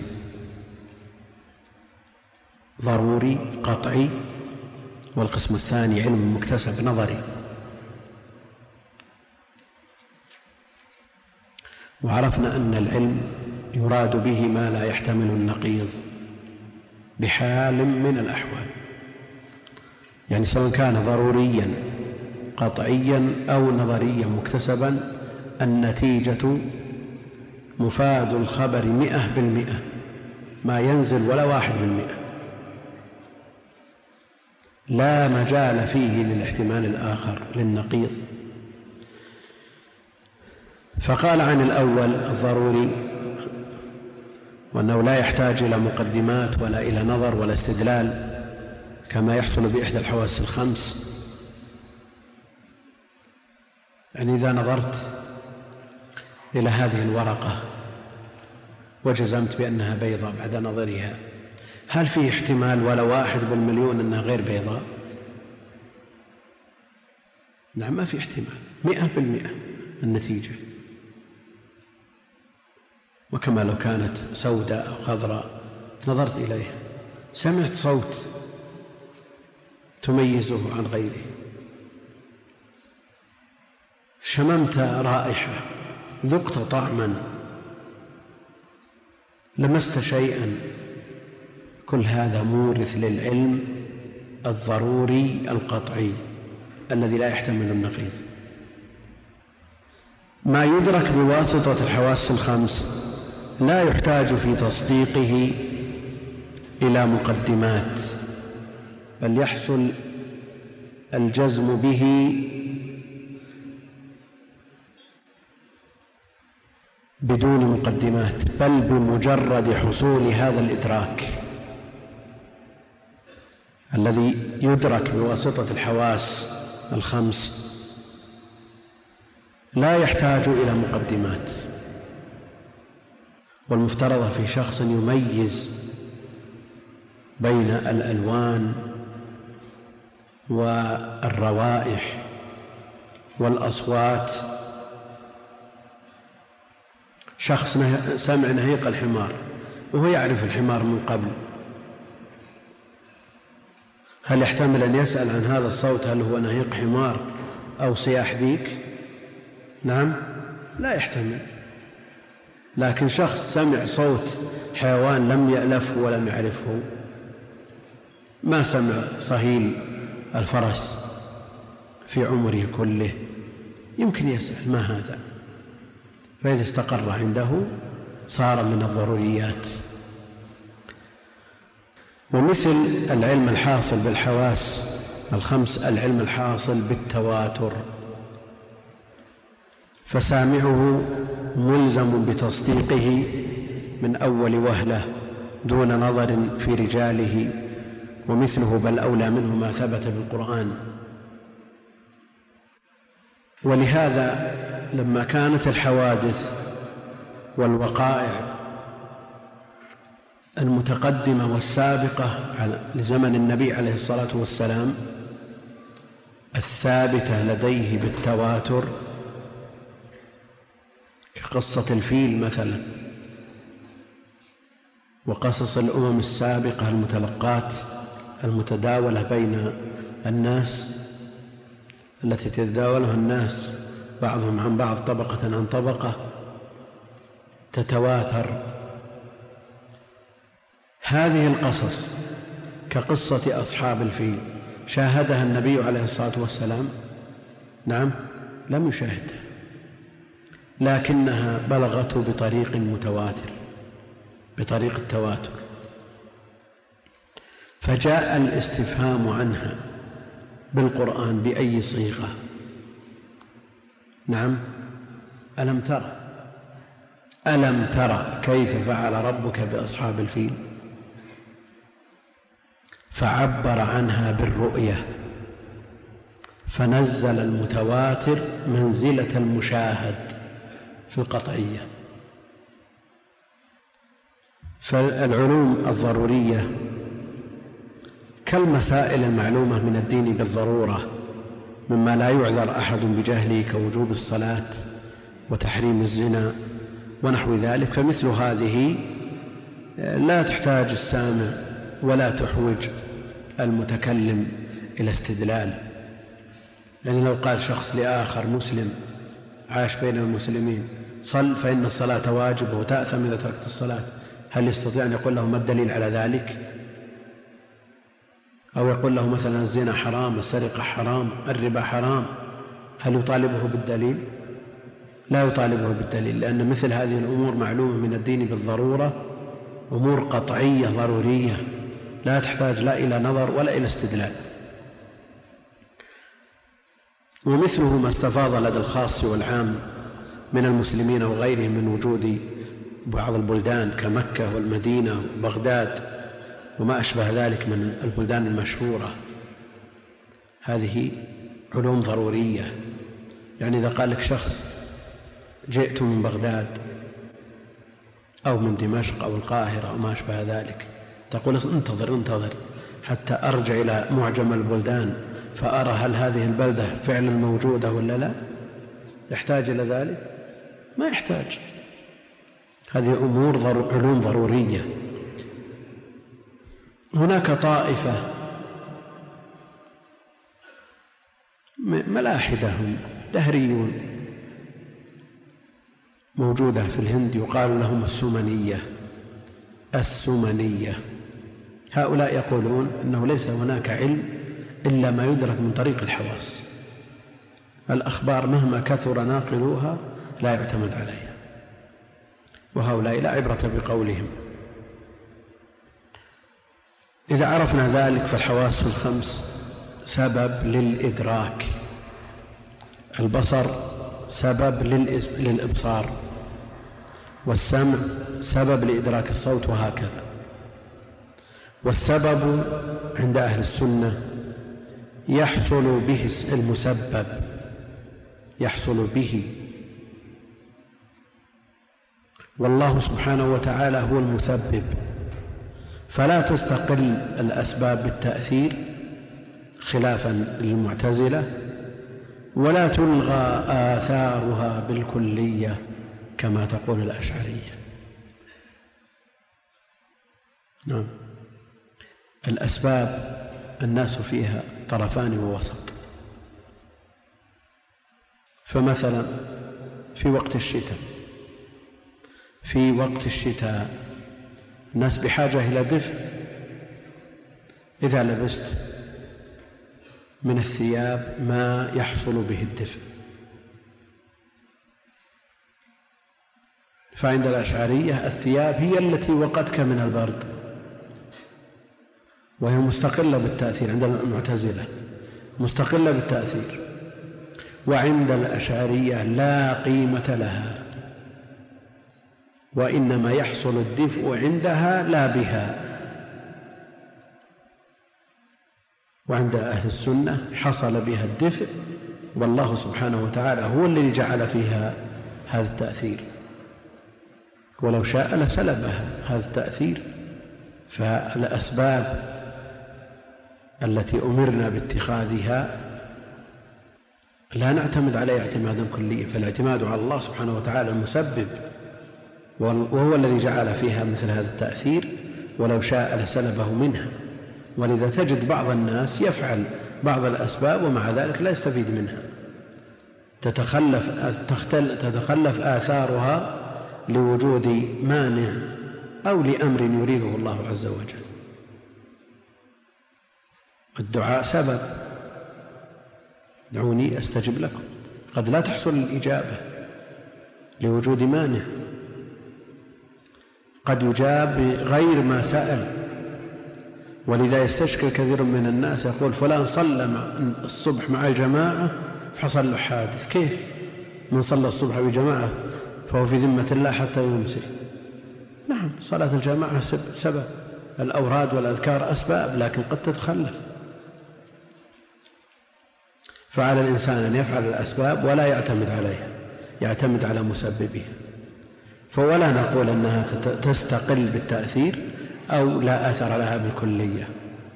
ضروري قطعي، والقسم الثاني علم مكتسب نظري. وعرفنا أن العلم يراد به ما لا يحتمل النقيض بحال من الأحوال، يعني سواء كان ضروريا قطعيا أو نظريا مكتسبا، النتيجة مفاد الخبر 100%، ما ينزل ولا 1%، لا مجال فيه للاحتمال الآخر للنقيض. فقال عن الأول الضروري وأنه لا يحتاج إلى مقدمات ولا إلى نظر ولا استدلال كما يحصل بإحدى الحواس الخمس. يعني إذا نظرت إلى هذه الورقة وجزمت بأنها بيضاء بعد نظرها، هل فيه احتمال ولا 1/1,000,000 أنها غير بيضاء؟ نعم، ما في احتمال، 100% النتيجة. وكما لو كانت سوداء أو خضراء نظرت إليها، سمعت صوت تميزه عن غيره، شممت رائحة، ذقت طعما، لمست شيئا، كل هذا مورث للعلم الضروري القطعي الذي لا يحتمل النقيض. ما يدرك بواسطة الحواس الخمس لا يحتاج في تصديقه إلى مقدمات، بل يحصل الجزم به بدون مقدمات، بل بمجرد حصول هذا الإدراك الذي يدرك بواسطة الحواس الخمس لا يحتاج إلى مقدمات. والمفترض في شخص يميز بين الألوان والروائح والأصوات. شخص سمع نهيق الحمار وهو يعرف الحمار من قبل، هل يحتمل أن يسأل عن هذا الصوت هل هو نهيق حمار أو صياح ديك؟ نعم، لا يحتمل. لكن شخص سمع صوت حيوان لم يألفه ولم يعرفه، ما سمع صهيل الفرس في عمره كله، يمكن يسأل ما هذا، فإذا استقر عنده صار من الضروريات. ومثل العلم الحاصل بالحواس الخمس العلم الحاصل بالتواتر، فسامعه ملزم بتصديقه من أول وهلة دون نظر في رجاله، ومثله بل أولى منه ما ثبت بالقرآن. ولهذا لما كانت الحوادث والوقائع المتقدمة والسابقة لزمن النبي عليه الصلاة والسلام الثابتة لديه بالتواتر كقصة الفيل مثلا، وقصص الأمم السابقة المتلقات المتداولة بين الناس التي تتداولها الناس بعضهم عن بعض طبقة عن طبقة تتواتر، هذه القصص كقصة أصحاب الفيل شاهدها النبي عليه الصلاة والسلام؟ نعم، لم يشاهدها، لكنها بلغته بطريق متواتر، بطريق التواتر، فجاء الاستفهام عنها بالقرآن بأي صيغة؟ نعم، ألم ترى كيف فعل ربك بأصحاب الفيل؟ فعبر عنها بالرؤية، فنزل المتواتر منزلة المشاهد في القطعية. فالعلوم الضرورية كالمسائل المعلومة من الدين بالضرورة مما لا يعذر أحد بجهله كوجوب الصلاة وتحريم الزنا ونحو ذلك، فمثل هذه لا تحتاج السامع ولا تحوج المتكلم إلى استدلال. يعني لو قال شخص لآخر مسلم عاش بين المسلمين صل فإن الصلاة واجبة وتأثم إذا تركت الصلاة، هل يستطيع أن يقول له ما الدليل على ذلك؟ أو يقول له مثلا الزنا حرام، السرقة حرام، الربا حرام، هل يطالبه بالدليل؟ لا يطالبه بالدليل، لأن مثل هذه الأمور معلومة من الدين بالضرورة، أمور قطعية ضرورية لا تحتاج لا إلى نظر ولا إلى استدلال. ومثله ما استفاض لدى الخاص والعام من المسلمين وغيرهم من وجود بعض البلدان كمكة والمدينة وبغداد وما أشبه ذلك من البلدان المشهورة، هذه علوم ضرورية. يعني إذا قال لك شخص جئت من بغداد أو من دمشق أو القاهرة أو ما أشبه ذلك، تقول انتظر حتى أرجع إلى معجم البلدان فأرى هل هذه البلدة فعلا موجودة ولا لا. يحتاج إلى ذلك؟ ما يحتاج. هذه أمور علوم ضرورية. هناك طائفة ملاحدة هم دهريون موجودة في الهند يقال لهم السمنية. هؤلاء يقولون أنه ليس هناك علم إلا ما يدرك من طريق الحواس، الأخبار مهما كثر ناقلوها لا يعتمد عليها، وهؤلاء لا عبرة بقولهم. إذا عرفنا ذلك فالحواس الخمس سبب للإدراك، البصر سبب للإبصار، والسمع سبب لإدراك الصوت، وهكذا. والسبب عند أهل السنة يحصل به المسبب، يحصل به، والله سبحانه وتعالى هو المسبب، فلا تستقل الأسباب بالتأثير خلافا للمعتزلة، ولا تلغى آثارها بالكلية كما تقول الأشعرية. نعم، الأسباب الناس فيها طرفان ووسط. فمثلا في وقت الشتاء الناس بحاجة إلى دفء، إذا لبست من الثياب ما يحصل به الدفء، فعند الأشعرية الثياب هي التي وقتك من البرد، وهي مستقلة بالتأثير. عند المعتزلة مستقلة بالتأثير، وعند الأشعرية لا قيمة لها، وإنما يحصل الدفء عندها لا بها. وعند أهل السنة حصل بها الدفء، والله سبحانه وتعالى هو الذي جعل فيها هذا التأثير، ولو شاء لسلبها هذا التأثير. فالأسباب التي أمرنا باتخاذها لا نعتمد عليها اعتمادا كليا، فالاعتماد على الله سبحانه وتعالى المسبب، وهو الذي جعل فيها مثل هذا التأثير، ولو شاء لسلبه منها. ولذا تجد بعض الناس يفعل بعض الأسباب ومع ذلك لا يستفيد منها، تتخلف آثارها لوجود مانع أو لأمر يريده الله عز وجل. الدعاء سبب، دعوني أستجب لكم، قد لا تحصل الإجابة لوجود مانع، قد يجاب بغير ما سأل. ولذا يستشكل كثير من الناس يقول فلان صلى الصبح مع الجماعة فحصل له حادث. كيف؟ من صلى الصبح بجماعة فهو في ذمة الله حتى يمسي. نعم، صلاة الجماعة سبب، الأوراد والأذكار أسباب، لكن قد تتخلف. فعلى الإنسان أن يفعل الأسباب ولا يعتمد عليها، يعتمد على مسببها. فولا نقول أنها تستقل بالتأثير أو لا أثر لها بالكلية.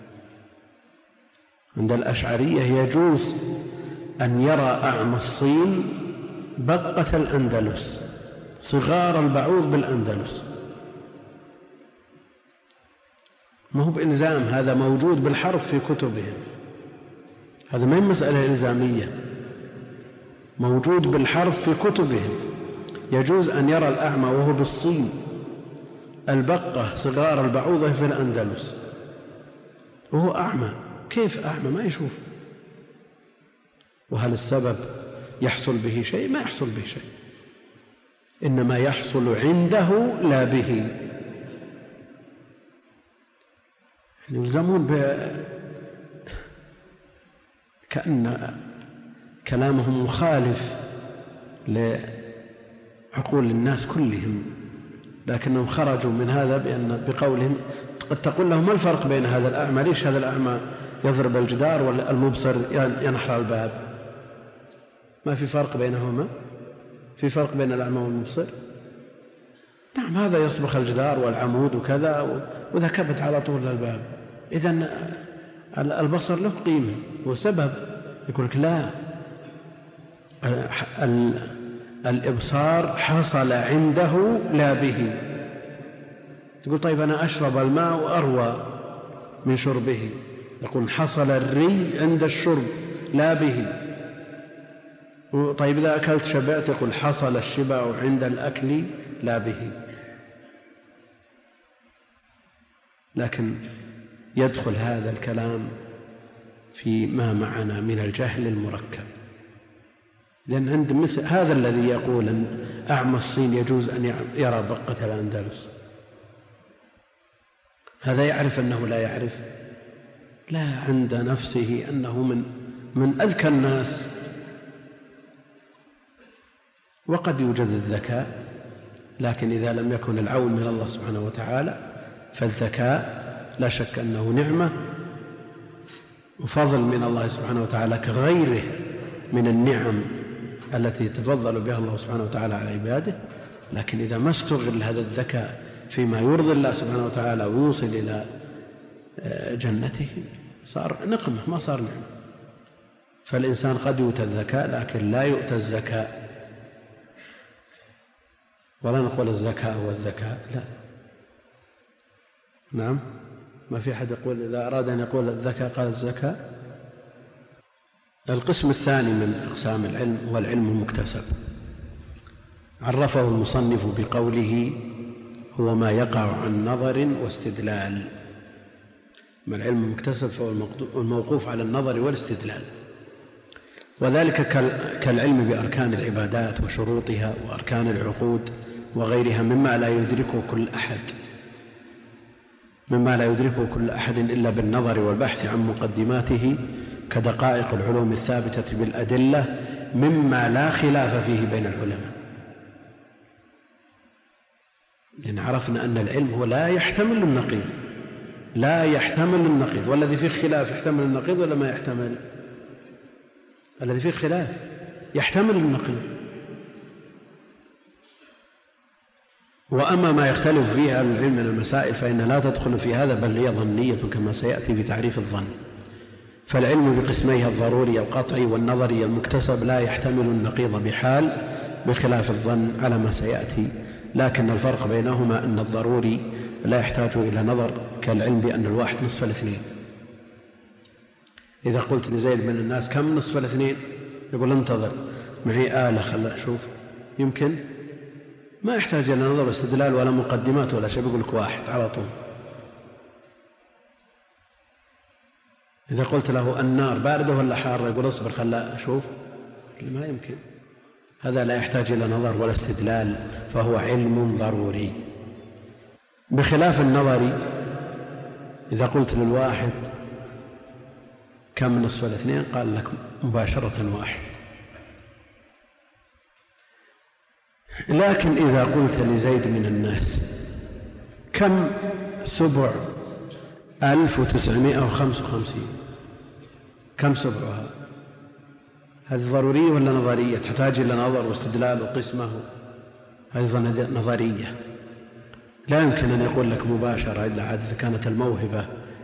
عند الأشعرية يجوز أن يرى أعمى الصين بقة الأندلس، صغار البعوض بالأندلس، ما هو بإلزام، هذا موجود بالحرف في كتبهم، هذا ما هي مسألة إلزامية، موجود بالحرف في كتبهم. يجوز أن يرى الأعمى وهو بالصين البقة صغار البعوضة في الأندلس وهو أعمى. كيف أعمى؟ ما يشوف. وهل السبب يحصل به شيء؟ ما يحصل به شيء، إنما يحصل عنده لا به. يلزمون كأن كلامهم مخالف لعقول الناس كلهم، لكنهم خرجوا من هذا بقولهم قد تقول لهم ما الفرق بين هذا الأعمى؟ ليش هذا الأعمى يضرب الجدار والمبصر ينحر الباب؟ ما في فرق بينهما؟ في فرق بين الأعمى والمبصر؟ نعم، هذا يصبخ الجدار والعمود وكذا وإذا كبت على طول الباب. إذن البصر له قيمة وسبب. يقول لك لا، الإبصار حصل عنده لا به. تقول طيب أنا أشرب الماء وأروى من شربه، يقول حصل الري عند الشرب لا به. طيب إذا أكلت شبعت، يقول حصل الشبع عند الأكل لا به. لكن يدخل هذا الكلام فيما معنا من الجهل المركب، لأن عند مثل هذا الذي يقول أن أعمى الصين يجوز أن يرى بقة الأندلس، هذا يعرف أنه لا يعرف؟ لا، عند نفسه أنه من أذكى الناس. وقد يوجد الذكاء، لكن إذا لم يكن العون من الله سبحانه وتعالى فالذكاء لا شك أنه نعمة وفضل من الله سبحانه وتعالى كغيره من النعم التي يتفضل بها الله سبحانه وتعالى على عباده. لكن إذا ما استغل هذا الذكاء فيما يرضي الله سبحانه وتعالى ويوصل إلى جنته صار نقمة، ما صار نعمة. فالإنسان قد يؤتى الذكاء لكن لا يؤتى الزكاء. ولا نقول الزكاة هو الذكاء، لا. نعم، ما في أحد يقول إذا أراد أن يقول الذكاء قال الزكاة. القسم الثاني من أقسام العلم هو العلم المكتسب. عرفه المصنف بقوله هو ما يقع عن نظر واستدلال. ما العلم المكتسب فهو الموقوف على النظر والاستدلال، وذلك كالعلم بأركان العبادات وشروطها وأركان العقود وغيرها مما لا يدركه كل أحد إلا بالنظر والبحث عن مقدماته، كدقائق العلوم الثابتة بالأدلة مما لا خلاف فيه بين العلماء. لأن عرفنا أن العلم هو لا يحتمل النقيض، لا يحتمل النقيض. والذي فيه خلاف يحتمل النقيض ولا ما يحتمل؟ الذي فيه خلاف يحتمل النقيض. وأما ما يختلف فيه أهل العلم من المسائل فإنها لا تدخل في هذا، بل هي ظنية كما سيأتي في تعريف الظن. فالعلم بقسميه الضروري القطعي والنظري المكتسب لا يحتمل النقيض بحال، بخلاف الظن على ما سيأتي. لكن الفرق بينهما أن الضروري لا يحتاج إلى نظر، كالعلم بأن الواحد نصف الاثنين. إذا قلت لزيد بن الناس كم نصف الاثنين؟ يقول انتظر معي آلة خلنا أشوف، يمكن ما يحتاج إلى نظر واستدلال ولا مقدمات ولا شيء، بيقول لك واحد على طول. إذا قلت له النار باردة ولا حارة؟ يقول اصبر خلنا أشوف، ما يمكن. هذا لا يحتاج إلى نظر ولا استدلال، فهو علم ضروري. بخلاف النظري، إذا قلت للواحد كم نصف الاثنين؟ قال لك مباشرة واحد. لكن إذا قلت لزيد من الناس كم سبع 1955، كم سبعها؟ هذه ضرورية ولا نظرية؟ تحتاج إلى نظر واستدلال وقسمه. هذه نظرية، لا يمكن أن يقول لك مباشرة إلا عاد إذا كانت الموهبة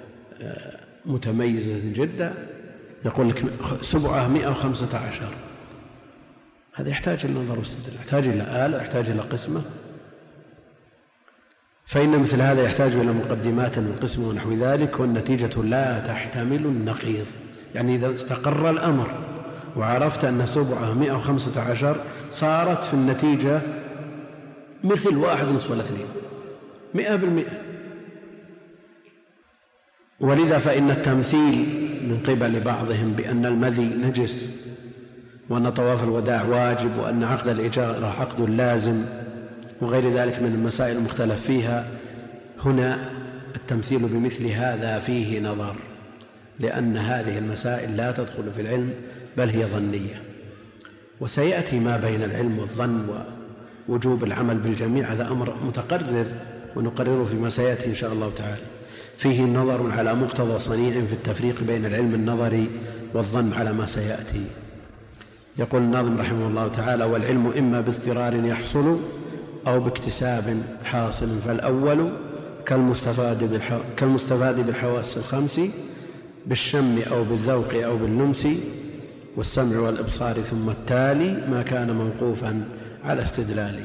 متميزة جدا. يقول لك سبعة 115، هذا يحتاج إلى نظر واستدلال، يحتاج إلى آلة، يحتاج إلى قسمة. فإن مثل هذا يحتاج إلى مقدمات وقسم ونحو ذلك، والنتيجة لا تحتمل النقيض. يعني إذا استقر الأمر وعرفت أن سبعة 115 صارت في النتيجة مثل واحد نصف الاثنين 100%. ولذا فإن التمثيل من قبل بعضهم بأن المذي نجس، وأن طواف الوداع واجب، وأن عقد الإجارة عقد لازم، وغير ذلك من المسائل المختلف فيها، هنا التمثيل بمثل هذا فيه نظر، لأن هذه المسائل لا تدخل في العلم بل هي ظنية. وسيأتي ما بين العلم والظن ووجوب العمل بالجميع، هذا أمر متقرر ونقرره فيما سيأتي إن شاء الله تعالى. فيه نظر على مقتضى صنيع في التفريق بين العلم النظري والظن على ما سيأتي. يقول الناظم رحمه الله تعالى: والعلم إما باضطرار يحصل أو باكتساب حاصل، فالأول كالمستفاد بالحواس الخمس، بالشم أو بالذوق أو باللمس والسمع والإبصار، ثم التالي ما كان موقوفا على استدلال.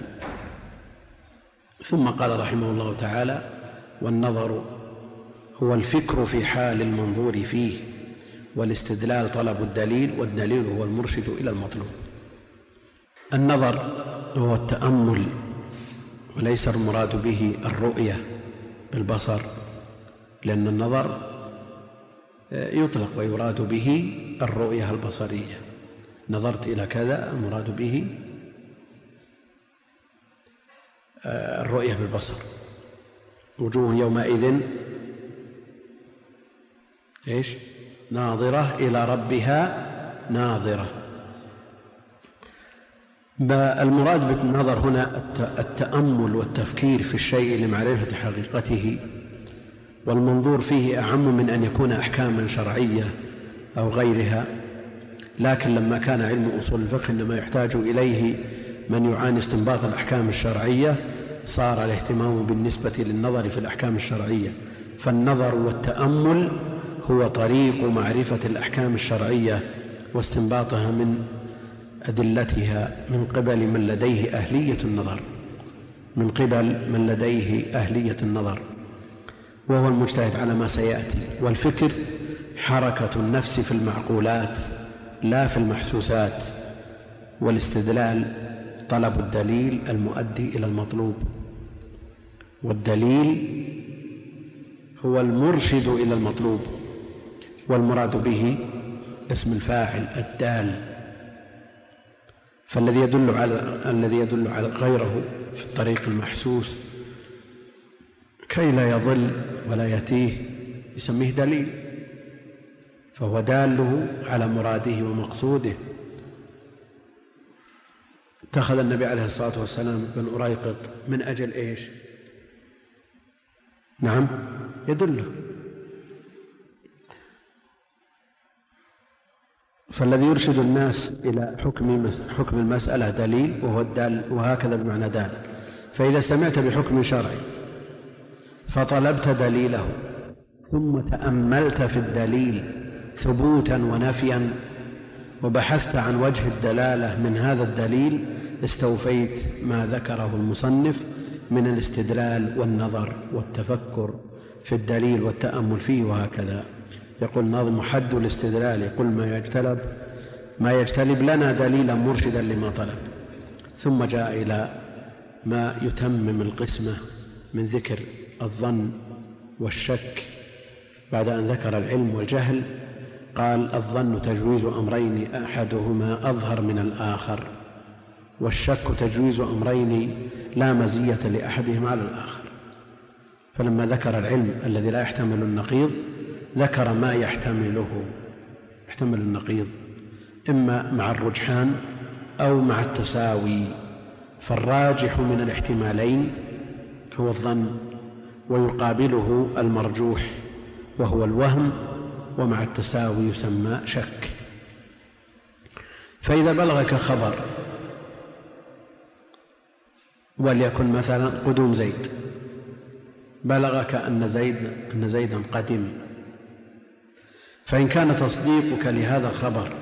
ثم قال رحمه الله تعالى: والنظر هو الفكر في حال المنظور فيه، والاستدلال طلب الدليل، والدليل هو المرشد إلى المطلوب. النظر هو التأمل، وليس المراد به الرؤية بالبصر، لأن النظر يطلق ويراد به الرؤية البصرية. نظرت إلى كذا، المراد به الرؤية بالبصر. وجوه يومئذ إيش؟ ناظرة إلى ربها ناظرة. المراد بالنظر هنا التأمل والتفكير في الشيء لمعرفة حقيقته، والمنظور فيه أعم من أن يكون أحكاما شرعية أو غيرها. لكن لما كان علم أصول الفقه إنما يحتاج إليه من يعاني استنباط الأحكام الشرعية، صار الاهتمام بالنسبة للنظر في الأحكام الشرعية. فالنظر والتأمل هو طريق معرفة الأحكام الشرعية واستنباطها من أدلتها من قبل من لديه أهلية النظر، من قبل من لديه أهلية النظر، وهو المجتهد على ما سيأتي. والفكر حركة النفس في المعقولات لا في المحسوسات، والاستدلال طلب الدليل المؤدي إلى المطلوب، والدليل هو المرشد إلى المطلوب، والمراد به اسم الفاعل الدال. فالذي يدل على غيره في الطريق المحسوس كي لا يضل ولا يتيه يسميه دليل، فهو داله على مراده ومقصوده. اتخذ النبي عليه الصلاة والسلام بن أريقط من أجل إيش؟ نعم يدله. فالذي يرشد الناس إلى حكم المسألة دليل، وهو الدال، وهكذا بمعنى دال. فإذا سمعت بحكم شرعي فطلبت دليله ثم تأملت في الدليل ثبوتا ونفيا وبحثت عن وجه الدلالة من هذا الدليل، استوفيت ما ذكره المصنف من الاستدلال والنظر والتفكر في الدليل والتأمل فيه. وهكذا يقول الناظم: حد الاستدلال يقول ما يجتلب لنا دليلا مرشدا لما طلب. ثم جاء إلى ما يتمم القسمة من ذكر الظن والشك بعد أن ذكر العلم والجهل. قال: الظن تجويز أمرين أحدهما أظهر من الآخر، والشك تجويز أمرين لا مزية لأحدهما على الآخر. فلما ذكر العلم الذي لا يحتمل النقيض ذكر ما يحتمل النقيض، إما مع الرجحان أو مع التساوي. فالراجح من الاحتمالين هو الظن، ويقابله المرجوح وهو الوهم، ومع التساوي يسمى شك. فإذا بلغك خبر وليكن مثلا قدوم زيد، بلغك أن زيدا قدم، فإن كان تصديقك لهذا الخبر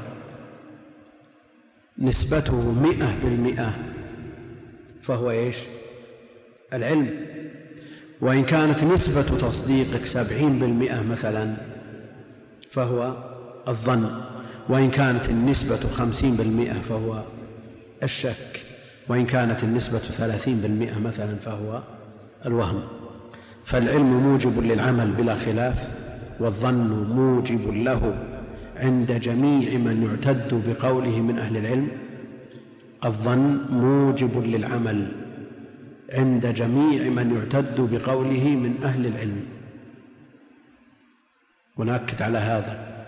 نسبته 100% فهو إيش؟ العلم. وإن كانت نسبة تصديقك 70% مثلا فهو الظن. وإن كانت النسبة 50% فهو الشك. وإن كانت النسبة 30% مثلا فهو الوهم. فالعلم موجب للعمل بلا خلاف، والظن موجب له عند جميع من يعتد بقوله من أهل العلم. الظن موجب للعمل عند جميع من يعتد بقوله من أهل العلم. ونأكد على هذا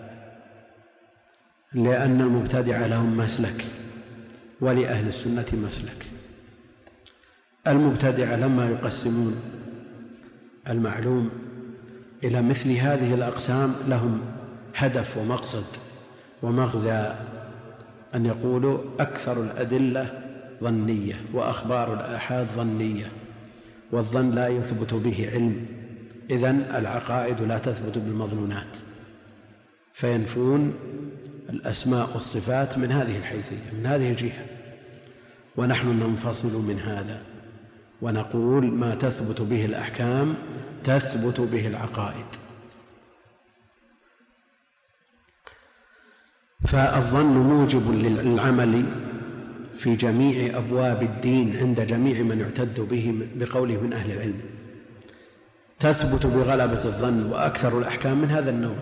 لأن المبتدع لهم مسلك ولأهل السنة مسلك. المبتدع لما يقسمون المعلوم إلى مثل هذه الأقسام لهم هدف ومقصد ومغزى، أن يقولوا أكثر الأدلة ظنية وأخبار الآحاد ظنية، والظن لا يثبت به علم، إذن العقائد لا تثبت بالمظنونات، فينفون الأسماء والصفات من هذه الحيثية، من هذه الجهة. ونحن ننفصل من هذا ونقول ما تثبت به الأحكام تثبت به العقائد. فالظن موجب للعمل في جميع أبواب الدين عند جميع من يعتد به بقوله من أهل العلم، تثبت بغلبة الظن. وأكثر الأحكام من هذا النوع،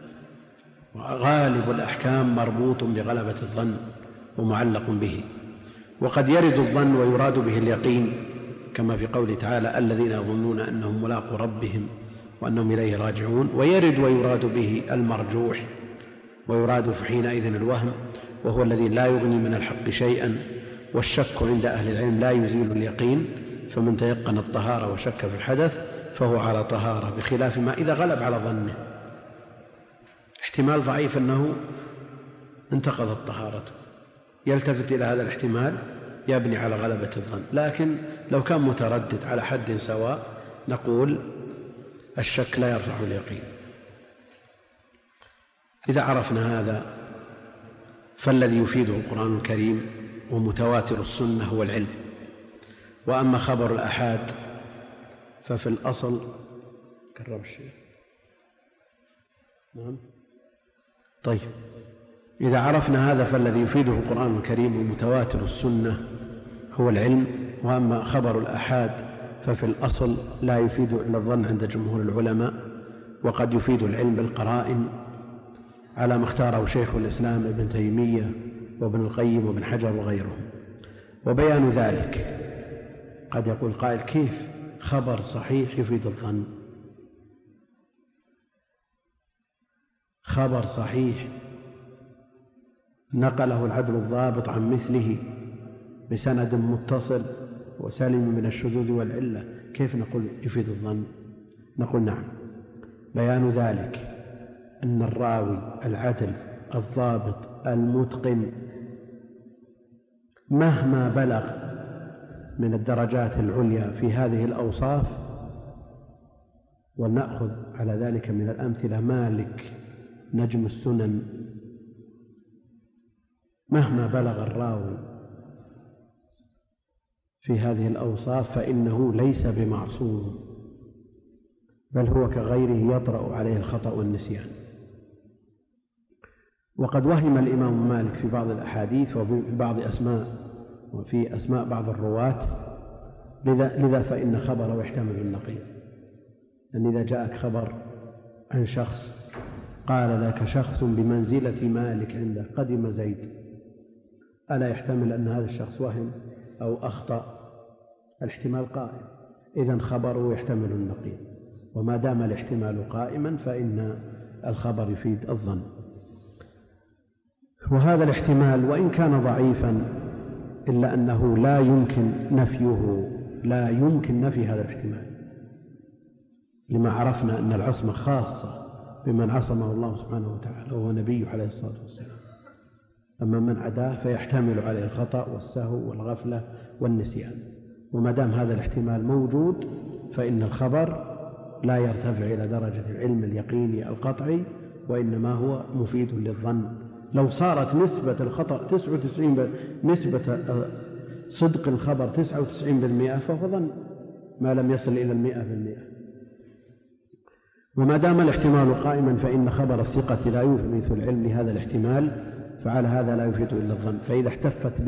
وغالب الأحكام مربوط بغلبة الظن ومعلق به. وقد يرد الظن ويراد به اليقين، كما في قوله تعالى: الذين يظنون أنهم ملاقو ربهم وأنهم إليه راجعون. ويرد ويراد به المرجوح، ويراد حينئذ الوهم، وهو الذي لا يغني من الحق شيئا. والشك عند أهل العلم لا يزيل اليقين، فمن تيقن الطهارة وشك في الحدث فهو على طهارة، بخلاف ما إذا غلب على ظنه احتمال ضعيف أنه انتقضت طهارته، يلتفت إلى هذا الاحتمال يبني على غلبة الظن. لكن لو كان متردد على حد سواء نقول الشك لا يرفع اليقين. إذا عرفنا هذا فالذي يفيده القرآن الكريم ومتواتر السنة هو العلم. وأما خبر الآحاد ففي الأصل كرر الشيء. نعم. طيب، إذا عرفنا هذا فالذي يفيده القرآن الكريم ومتواتر السنة هو العلم. وأما خبر الآحاد ففي الأصل لا يفيد إلا الظن عند جمهور العلماء، وقد يفيد العلم بالقرائن على ما اختاره شيخ الإسلام ابن تيمية وابن القيم وابن حجر وغيرهم. وبيان ذلك قد يقول قائل: كيف خبر صحيح يفيد الظن؟ خبر صحيح نقله العدل الضابط عن مثله بسند متصل وسلم من الشذوذ والعلة، كيف نقول يفيد الظن؟ نقول نعم. بيان ذلك أن الراوي العدل الضابط المتقن مهما بلغ من الدرجات العليا في هذه الأوصاف، ونأخذ على ذلك من الأمثلة مالك نجم السنن، مهما بلغ الراوي في هذه الأوصاف فإنه ليس بمعصوم، بل هو كغيره يطرأ عليه الخطأ والنسيان. وقد وهم الإمام مالك في بعض الأحاديث وفي أسماء بعض الرواة، لذا فإن خبره يحتمل النقيض. أن إذا جاءك خبر عن شخص قال لك شخص بمنزلة مالك عنده قدم زيد، ألا يحتمل أن هذا الشخص وهم أو أخطأ؟ الاحتمال قائم، إذن خبره يحتمل النقيض، وما دام الاحتمال قائما فإن الخبر يفيد الظن. وهذا الاحتمال وإن كان ضعيفا إلا أنه لا يمكن نفي هذا الاحتمال، لما عرفنا أن العصمة خاصة بمن عصمه الله سبحانه وتعالى وهو نبيه عليه الصلاة والسلام، أما من عداه فيحتمل عليه الخطأ والسهو والغفلة والنسيان. وما دام هذا الاحتمال موجود فإن الخبر لا يرتفع إلى درجة العلم اليقيني القطعي، وإنما هو مفيد للظن. لو صارت نسبة الخطأ 99%، نسبة صدق الخبر 99%، فهو ظن ما لم يصل إلى 100%. وما دام الاحتمال قائما فإن خبر الثقة لا يثبت العلم لهذا الاحتمال، فعلى هذا لا يفيد إلا الظن. فإذا احتفت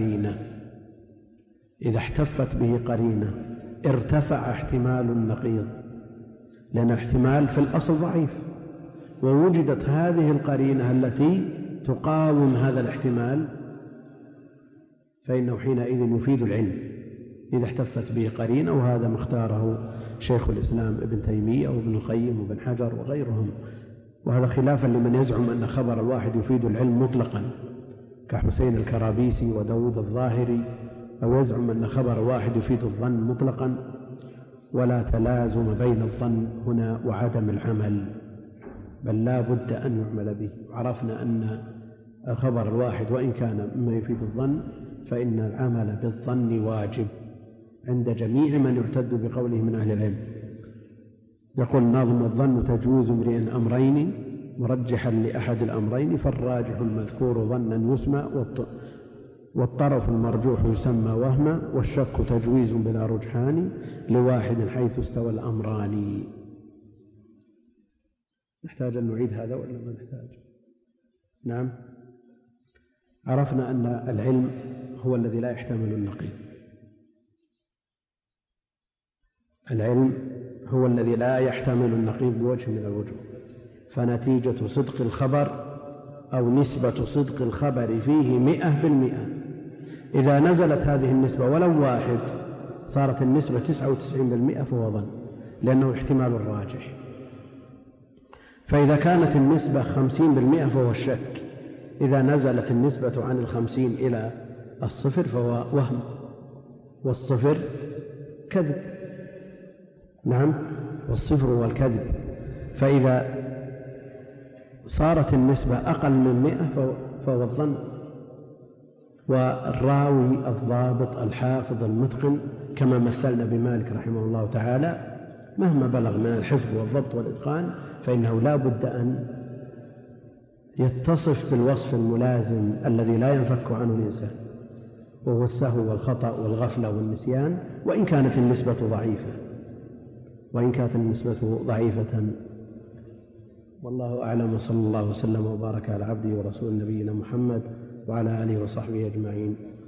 به قرينة ارتفع احتمال النقيض، لأن الاحتمال في الأصل ضعيف، ووجدت هذه القرينة التي تقاوم هذا الاحتمال، فإنه حينئذ يفيد العلم إذا احتفت به قرينة. وهذا ما اختاره شيخ الإسلام ابن تيمية وابن القيم وابن حجر وغيرهم، وهذا خلافا لمن يزعم أن خبر الواحد يفيد العلم مطلقا كحسين الكرابيسي وداود الظاهري، أو يزعم أن خبر الواحد يفيد الظن مطلقا، ولا تلازم بين الظن هنا وعدم العمل، بل لا بد أن يعمل به. عرفنا أن الخبر الواحد وإن كان مما يفيد الظن فإن العمل بالظن واجب عند جميع من يعتد بقوله من أهل العلم. يقول ناظم: الظن تجوز امرئ أمرين مرجحا لأحد الأمرين، فالراجح المذكور ظنا يسمى، والطرف المرجوح يسمى وهما، والشك تجويز بلا رجحان لواحد حيث استوى الأمران. نحتاج أن نعيد هذا ولا ما نحتاج؟ نعم. عرفنا أن العلم هو الذي لا يحتمل النقيض، العلم هو الذي لا يحتمل النقيض بوجه من الوجوه، فنتيجة صدق الخبر أو نسبة صدق الخبر فيه 100%. إذا نزلت هذه النسبة ولو واحد صارت النسبة 99% فهو ظن، لأنه احتمال الراجح. فإذا كانت النسبة 50% فهو الشك. إذا نزلت النسبة عن 50 إلى 0 فهو وهم، والصفر كذب. نعم، والصفر هو الكذب. فإذا صارت النسبة أقل من 100 فهو الظن. والراوي الضابط الحافظ المتقن كما مثلنا بمالك رحمه الله تعالى، مهما بلغ من الحفظ والضبط والإتقان فإنه لا بد أن يتصف بالوصف الملازم الذي لا ينفك عنه الإنسان، وهو السهو والخطأ والغفلة والنسيان، وإن كانت النسبة ضعيفة. والله أعلم، وصلى الله وسلم وبارك على عبده ورسول نبينا محمد وعلى آله وصحبه أجمعين.